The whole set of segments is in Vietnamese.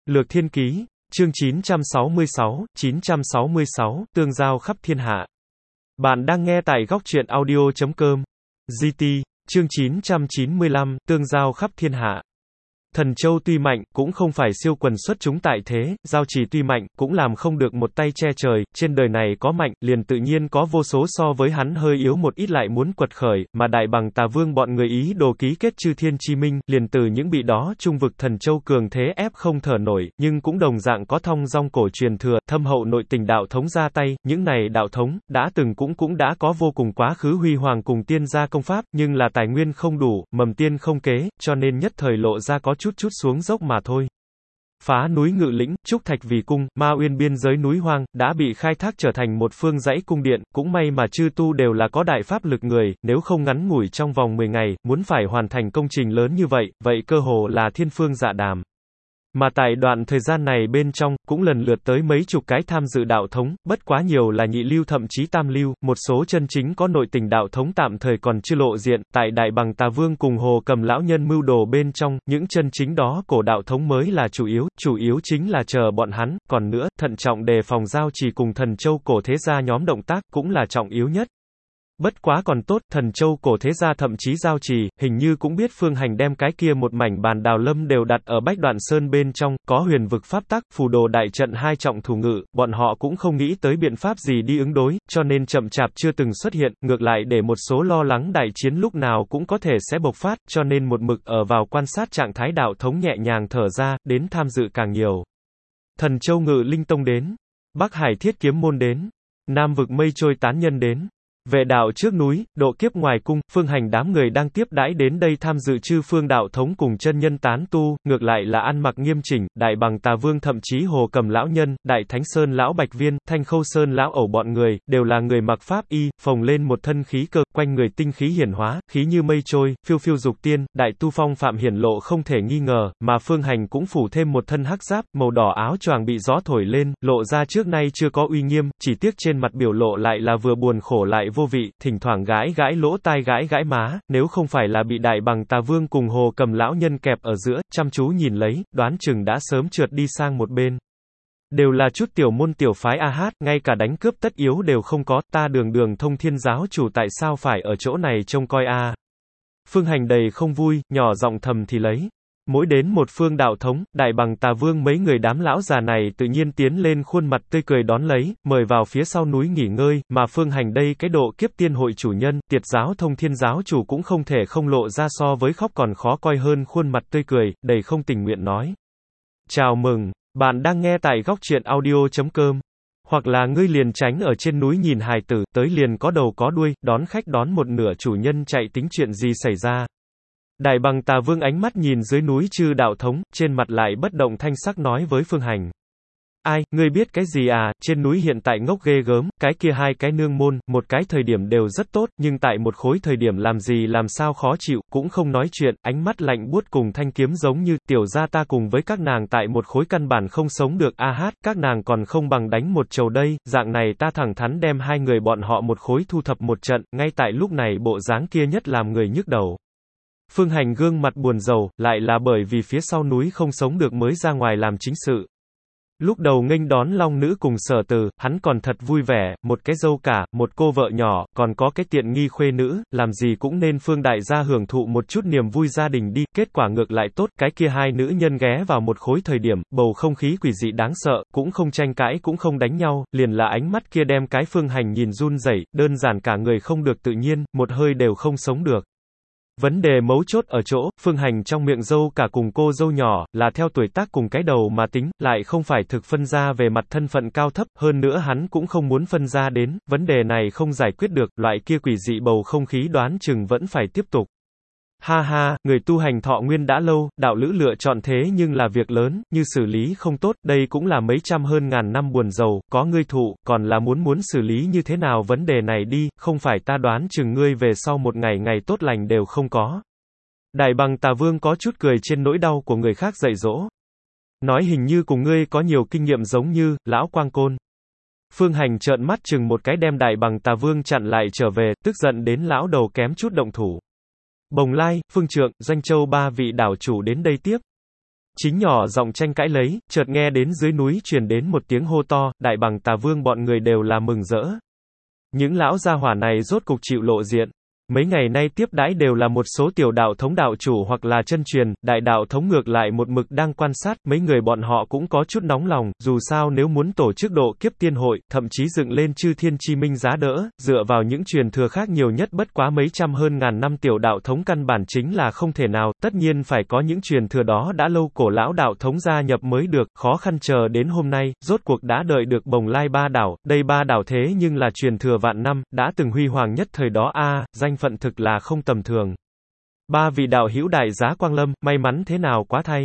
Lược Thiên Ký, chương 966, tương giao khắp thiên hạ. Bạn đang nghe tại góc truyện audio.com. GT, chương 995, tương giao khắp thiên hạ. Thần Châu tuy mạnh, cũng không phải siêu quần xuất chúng tại thế, Giao Trì tuy mạnh, cũng làm không được một tay che trời, trên đời này có mạnh, liền tự nhiên có vô số so với hắn hơi yếu một ít lại muốn quật khởi, mà Đại Bằng Tà Vương bọn người ý đồ ký kết chư thiên chi minh, liền từ những bị đó trung vực Thần Châu cường thế ép không thở nổi, nhưng cũng đồng dạng có thong dong cổ truyền thừa, thâm hậu nội tình đạo thống ra tay, những này đạo thống, đã từng cũng đã có vô cùng quá khứ huy hoàng cùng tiên gia công pháp, nhưng là tài nguyên không đủ, mầm tiên không kế, cho nên nhất thời lộ ra có chút xuống dốc mà thôi. Phá núi Ngự Lĩnh, Trúc Thạch Vì Cung, Ma Uyên biên giới núi hoang, đã bị khai thác trở thành một phương dãy cung điện, cũng may mà chư tu đều là có đại pháp lực người, nếu không ngắn ngủi trong vòng 10 ngày, muốn phải hoàn thành công trình lớn như vậy, vậy cơ hồ là thiên phương dạ đàm. Mà tại đoạn thời gian này bên trong, cũng lần lượt tới mấy chục cái tham dự đạo thống, bất quá nhiều là nhị lưu thậm chí tam lưu, một số chân chính có nội tình đạo thống tạm thời còn chưa lộ diện, tại Đại Bằng Tà Vương cùng Hồ Cầm lão nhân mưu đồ bên trong, những chân chính đó cổ đạo thống mới là chủ yếu chính là chờ bọn hắn, còn nữa, thận trọng đề phòng Giao Trì cùng Thần Châu cổ thế gia nhóm động tác, cũng là trọng yếu nhất. Bất quá còn tốt, Thần Châu cổ thế gia thậm chí Giao Trì, hình như cũng biết Phương Hành đem cái kia một mảnh bàn đào lâm đều đặt ở Bách Đoạn Sơn bên trong, có huyền vực pháp tắc, phù đồ đại trận hai trọng thủ ngự, bọn họ cũng không nghĩ tới biện pháp gì đi ứng đối, cho nên chậm chạp chưa từng xuất hiện, ngược lại để một số lo lắng đại chiến lúc nào cũng có thể sẽ bộc phát, cho nên một mực ở vào quan sát trạng thái đạo thống nhẹ nhàng thở ra, đến tham dự càng nhiều. Thần Châu Ngự Linh Tông đến, Bắc Hải Thiết Kiếm Môn đến, Nam vực Mây Trôi Tán Nhân đến. Vệ đạo trước núi, độ kiếp ngoài cung, Phương Hành đám người đang tiếp đãi đến đây tham dự chư phương đạo thống cùng chân nhân tán tu, ngược lại là ăn mặc nghiêm chỉnh, Đại Bằng Tà Vương thậm chí Hồ Cầm lão nhân, Đại Thánh Sơn lão Bạch Viên, Thanh Khâu Sơn lão ẩu bọn người, đều là người mặc pháp y, phồng lên một thân khí cơ, quanh người tinh khí hiển hóa, khí như mây trôi, phiêu phiêu dục tiên, đại tu phong phạm hiển lộ không thể nghi ngờ, mà Phương Hành cũng phủ thêm một thân hắc giáp, màu đỏ áo choàng bị gió thổi lên, lộ ra trước nay chưa có uy nghiêm, chỉ tiếc trên mặt biểu lộ lại là vừa buồn khổ lại vô vị, thỉnh thoảng gãi lỗ tai gãi má, nếu không phải là bị Đại Bằng Tà Vương cùng Hồ Cầm lão nhân kẹp ở giữa, chăm chú nhìn lấy, đoán chừng đã sớm trượt đi sang một bên. Đều là chút tiểu môn tiểu phái ngay cả đánh cướp tất yếu đều không có, ta đường thông thiên giáo chủ tại sao phải ở chỗ này trông coi a? Phương Hành đầy không vui, nhỏ giọng thầm thì lấy. Mỗi đến một phương đạo thống, Đại Bằng Tà Vương mấy người đám lão già này tự nhiên tiến lên khuôn mặt tươi cười đón lấy, mời vào phía sau núi nghỉ ngơi, mà Phương Hành đây cái độ kiếp tiên hội chủ nhân, Tiệt giáo thông thiên giáo chủ cũng không thể không lộ ra so với khóc còn khó coi hơn khuôn mặt tươi cười, đầy không tình nguyện nói. Chào mừng, bạn đang nghe tại góc truyện audio.com. Hoặc là ngươi liền tránh ở trên núi nhìn hài tử, tới liền có đầu có đuôi, đón khách đón một nửa chủ nhân chạy tính chuyện gì xảy ra. Đại Bằng Tà Vương ánh mắt nhìn dưới núi chư đạo thống, trên mặt lại bất động thanh sắc nói với Phương Hành. Ai, ngươi biết cái gì à, trên núi hiện tại ngốc ghê gớm, cái kia hai cái nương môn, một cái thời điểm đều rất tốt, nhưng tại một khối thời điểm làm gì làm sao khó chịu, cũng không nói chuyện, ánh mắt lạnh buốt cùng thanh kiếm giống như, tiểu gia ta cùng với các nàng tại một khối căn bản không sống được các nàng còn không bằng đánh một chầu đây, dạng này ta thẳng thắn đem hai người bọn họ một khối thu thập một trận, ngay tại lúc này bộ dáng kia nhất làm người nhức đầu. Phương Hành gương mặt buồn rầu, lại là bởi vì phía sau núi không sống được mới ra ngoài làm chính sự. Lúc đầu nghênh đón Long Nữ cùng Sở Từ, hắn còn thật vui vẻ, một cái dâu cả, một cô vợ nhỏ, còn có cái tiện nghi khuê nữ, làm gì cũng nên Phương đại gia hưởng thụ một chút niềm vui gia đình đi, kết quả ngược lại tốt, cái kia hai nữ nhân ghé vào một khối thời điểm, bầu không khí quỷ dị đáng sợ, cũng không tranh cãi cũng không đánh nhau, liền là ánh mắt kia đem cái Phương Hành nhìn run rẩy, đơn giản cả người không được tự nhiên, một hơi đều không sống được. Vấn đề mấu chốt ở chỗ, Phương Hành trong miệng dâu cả cùng cô dâu nhỏ, là theo tuổi tác cùng cái đầu mà tính, lại không phải thực phân ra về mặt thân phận cao thấp, hơn nữa hắn cũng không muốn phân ra đến, vấn đề này không giải quyết được, loại kia quỷ dị bầu không khí đoán chừng vẫn phải tiếp tục. Ha ha, người tu hành thọ nguyên đã lâu, đạo lữ lựa chọn thế nhưng là việc lớn, như xử lý không tốt, đây cũng là mấy trăm hơn ngàn năm buồn rầu, có ngươi thụ, còn là muốn xử lý như thế nào vấn đề này đi, không phải ta đoán chừng ngươi về sau một ngày tốt lành đều không có. Đại Bằng Tà Vương có chút cười trên nỗi đau của người khác dạy dỗ. Nói hình như cùng ngươi có nhiều kinh nghiệm giống như, lão Quang Côn. Phương Hành trợn mắt chừng một cái đem Đại Bằng Tà Vương chặn lại trở về, tức giận đến lão đầu kém chút động thủ. Bồng Lai, Phương Trượng, Doanh Châu ba vị đảo chủ đến đây tiếp. Chính nhỏ giọng tranh cãi lấy, chợt nghe đến dưới núi truyền đến một tiếng hô to, Đại Bằng Tà Vương bọn người đều là mừng rỡ. Những lão gia hỏa này rốt cục chịu lộ diện. Mấy ngày nay tiếp đãi đều là một số tiểu đạo thống đạo chủ hoặc là chân truyền, đại đạo thống ngược lại một mực đang quan sát, mấy người bọn họ cũng có chút nóng lòng, dù sao nếu muốn tổ chức độ kiếp tiên hội, thậm chí dựng lên chư thiên chi minh giá đỡ, dựa vào những truyền thừa khác nhiều nhất bất quá mấy trăm hơn ngàn năm tiểu đạo thống căn bản chính là không thể nào, tất nhiên phải có những truyền thừa đó đã lâu cổ lão đạo thống gia nhập mới được, khó khăn chờ đến hôm nay, rốt cuộc đã đợi được Bồng Lai ba đảo, đây ba đảo thế nhưng là truyền thừa vạn năm, đã từng huy hoàng nhất thời đó danh phận thực là không tầm thường. Ba vị đạo hữu đại giá quang lâm, may mắn thế nào quá thay.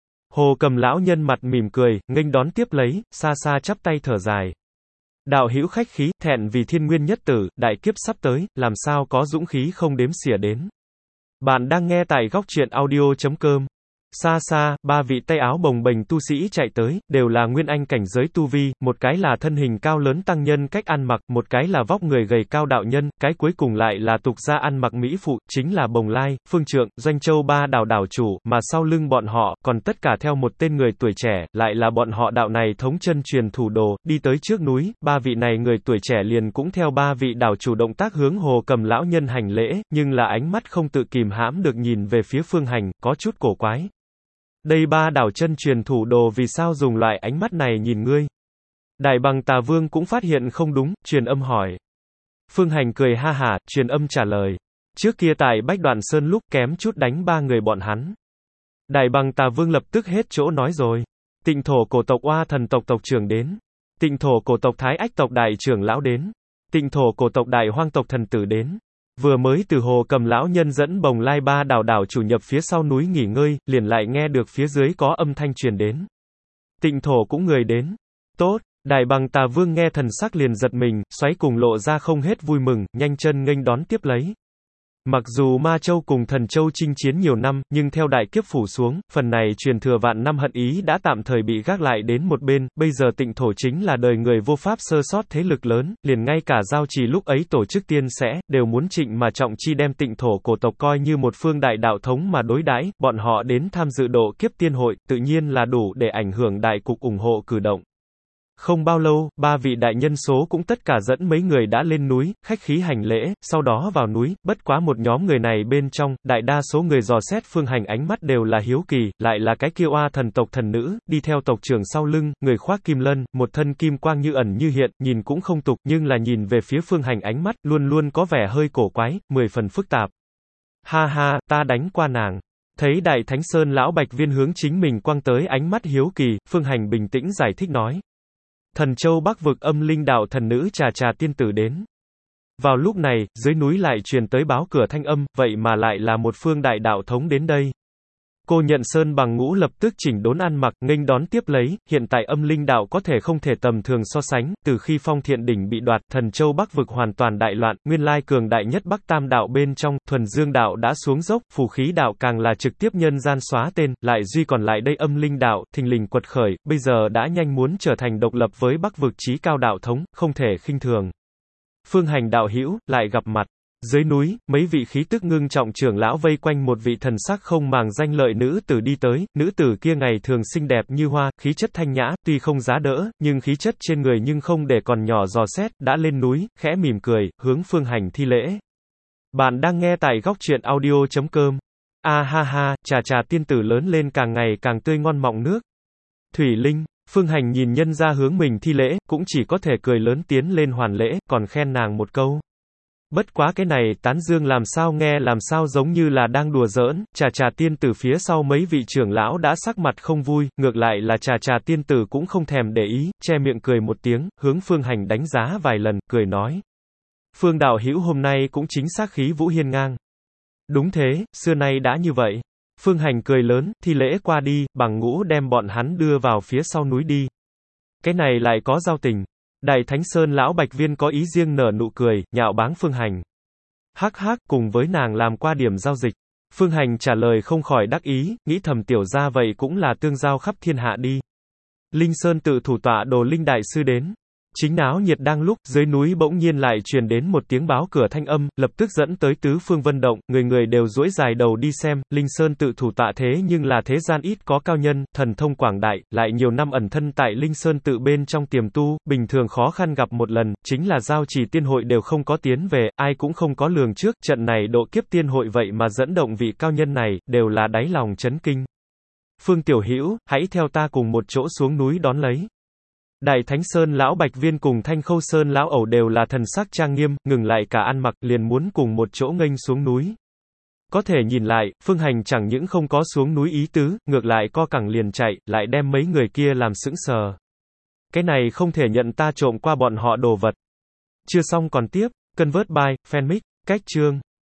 Hồ Cầm lão nhân mặt mỉm cười, nghênh đón tiếp lấy, xa xa chắp tay thở dài. Đạo hữu khách khí, thẹn vì thiên nguyên nhất tử, đại kiếp sắp tới, làm sao có dũng khí không đếm xỉa đến. Bạn đang nghe tại góc truyện audio.com. Xa xa, ba vị tay áo bồng bềnh tu sĩ chạy tới, đều là nguyên anh cảnh giới tu vi, một cái là thân hình cao lớn tăng nhân cách ăn mặc, một cái là vóc người gầy cao đạo nhân, cái cuối cùng lại là tục gia ăn mặc mỹ phụ, chính là Bồng Lai, Phương Trượng, Doanh Châu ba đảo đảo chủ, mà sau lưng bọn họ, còn tất cả theo một tên người tuổi trẻ, lại là bọn họ đạo này thống chân truyền thủ đồ, đi tới trước núi, ba vị này người tuổi trẻ liền cũng theo ba vị đảo chủ động tác hướng Hồ Cầm lão nhân hành lễ, nhưng là ánh mắt không tự kìm hãm được nhìn về phía Phương Hành, có chút cổ quái. Đây ba đảo chân truyền thủ đồ vì sao dùng loại ánh mắt này nhìn ngươi? Đại Bằng Tà Vương cũng phát hiện không đúng, truyền âm hỏi. Phương Hành cười ha hả, truyền âm trả lời. Trước kia tại Bách Đoạn Sơn lúc kém chút đánh ba người bọn hắn. Đại Bằng Tà Vương lập tức hết chỗ nói rồi. Tịnh thổ cổ tộc Oa thần tộc tộc trưởng đến. Tịnh thổ cổ tộc Thái Ách tộc đại trưởng lão đến. Tịnh thổ cổ tộc Đại Hoang tộc thần tử đến. Vừa mới từ Hồ Cầm lão nhân dẫn Bồng Lai ba đảo đảo chủ nhập phía sau núi nghỉ ngơi, liền lại nghe được phía dưới có âm thanh truyền đến. Tịnh thổ cũng người đến. Tốt, Đại Bằng Tà Vương nghe thần sắc liền giật mình, xoáy cùng lộ ra không hết vui mừng, nhanh chân nghênh đón tiếp lấy. Mặc dù Ma Châu cùng Thần Châu chinh chiến nhiều năm, nhưng theo đại kiếp phủ xuống, phần này truyền thừa vạn năm hận ý đã tạm thời bị gác lại đến một bên, bây giờ Tịnh thổ chính là đời người vô pháp sơ sót thế lực lớn, liền ngay cả giao trì lúc ấy tổ chức tiên sẽ, đều muốn trịnh mà trọng chi đem Tịnh thổ cổ tộc coi như một phương đại đạo thống mà đối đãi, bọn họ đến tham dự độ kiếp tiên hội, tự nhiên là đủ để ảnh hưởng đại cục ủng hộ cử động. Không bao lâu, ba vị đại nhân số cũng tất cả dẫn mấy người đã lên núi, khách khí hành lễ, sau đó vào núi, bất quá một nhóm người này bên trong, đại đa số người dò xét Phương Hành ánh mắt đều là hiếu kỳ, lại là cái kia Oa thần tộc thần nữ, đi theo tộc trưởng sau lưng, người khoác kim lân, một thân kim quang như ẩn như hiện, nhìn cũng không tục, nhưng là nhìn về phía Phương Hành ánh mắt, luôn luôn có vẻ hơi cổ quái, 10 phần phức tạp. Ha ha, ta đánh qua nàng. Thấy Đại Thánh Sơn lão Bạch Viên hướng chính mình quăng tới ánh mắt hiếu kỳ, Phương Hành bình tĩnh giải thích nói. Thần Châu Bắc vực âm linh đạo thần nữ Trà Trà tiên tử đến. Vào lúc này, dưới núi lại truyền tới báo cửa thanh âm, vậy mà lại là một phương đại đạo thống đến đây. Cô Nhận Sơn Bằng Ngũ lập tức chỉnh đốn ăn mặc, nghênh đón tiếp lấy, hiện tại âm linh đạo có thể không thể tầm thường so sánh, từ khi Phong Thiện đỉnh bị đoạt, Thần Châu Bắc vực hoàn toàn đại loạn, nguyên lai cường đại nhất Bắc Tam đạo bên trong, Thuần Dương đạo đã xuống dốc, Phù Khí đạo càng là trực tiếp nhân gian xóa tên, lại duy còn lại đây âm linh đạo, thình lình quật khởi, bây giờ đã nhanh muốn trở thành độc lập với Bắc vực chí cao đạo thống, không thể khinh thường. Phương Hành đạo hữu lại gặp mặt. Dưới núi, mấy vị khí tức ngưng trọng trưởng lão vây quanh một vị thần sắc không màng danh lợi nữ tử đi tới, nữ tử kia ngày thường xinh đẹp như hoa, khí chất thanh nhã, tuy không giá đỡ, nhưng khí chất trên người nhưng không để còn nhỏ dò xét, đã lên núi, khẽ mỉm cười, hướng Phương Hành thi lễ. Bạn đang nghe tại góc truyện audio.com. Ha ha, Trà Trà tiên tử lớn lên càng ngày càng tươi ngon mọng nước. Thủy Linh, Phương Hành nhìn nhân ra hướng mình thi lễ, cũng chỉ có thể cười lớn tiến lên hoàn lễ, còn khen nàng một câu. Bất quá cái này tán dương làm sao nghe làm sao giống như là đang đùa giỡn, Trà Trà tiên tử phía sau mấy vị trưởng lão đã sắc mặt không vui, ngược lại là Trà Trà tiên tử cũng không thèm để ý, che miệng cười một tiếng, hướng Phương Hành đánh giá vài lần, cười nói. Phương đạo hữu hôm nay cũng chính xác khí vũ hiên ngang. Đúng thế, xưa nay đã như vậy. Phương Hành cười lớn, thi lễ qua đi, Bằng Ngũ đem bọn hắn đưa vào phía sau núi đi. Cái này lại có giao tình. Đại Thánh Sơn lão Bạch Viên có ý riêng nở nụ cười, nhạo báng Phương Hành. Hắc hắc, cùng với nàng làm qua điểm giao dịch. Phương Hành trả lời không khỏi đắc ý, nghĩ thầm tiểu ra vậy cũng là tương giao khắp thiên hạ đi. Linh Sơn tự thủ tọa Đồ Linh đại sư đến. Chính náo nhiệt đang lúc, dưới núi bỗng nhiên lại truyền đến một tiếng báo cửa thanh âm, lập tức dẫn tới tứ phương vân động, người người đều duỗi dài đầu đi xem, Linh Sơn tự thủ tạ thế nhưng là thế gian ít có cao nhân, thần thông quảng đại, lại nhiều năm ẩn thân tại Linh Sơn tự bên trong tiềm tu, bình thường khó khăn gặp một lần, chính là giao trì tiên hội đều không có tiến về, ai cũng không có lường trước, trận này độ kiếp tiên hội vậy mà dẫn động vị cao nhân này, đều là đáy lòng chấn kinh. Phương Tiểu Hữu, hãy theo ta cùng một chỗ xuống núi đón lấy. Đại Thánh Sơn lão Bạch Viên cùng Thanh Khâu Sơn lão Ẩu đều là thần sắc trang nghiêm, ngừng lại cả ăn mặc, liền muốn cùng một chỗ nghênh xuống núi. Có thể nhìn lại, Phương Hành chẳng những không có xuống núi ý tứ, ngược lại co cẳng liền chạy, lại đem mấy người kia làm sững sờ. Cái này không thể nhận ta trộm qua bọn họ đồ vật. Chưa xong còn tiếp, Convert by, Fanmic, cách chương.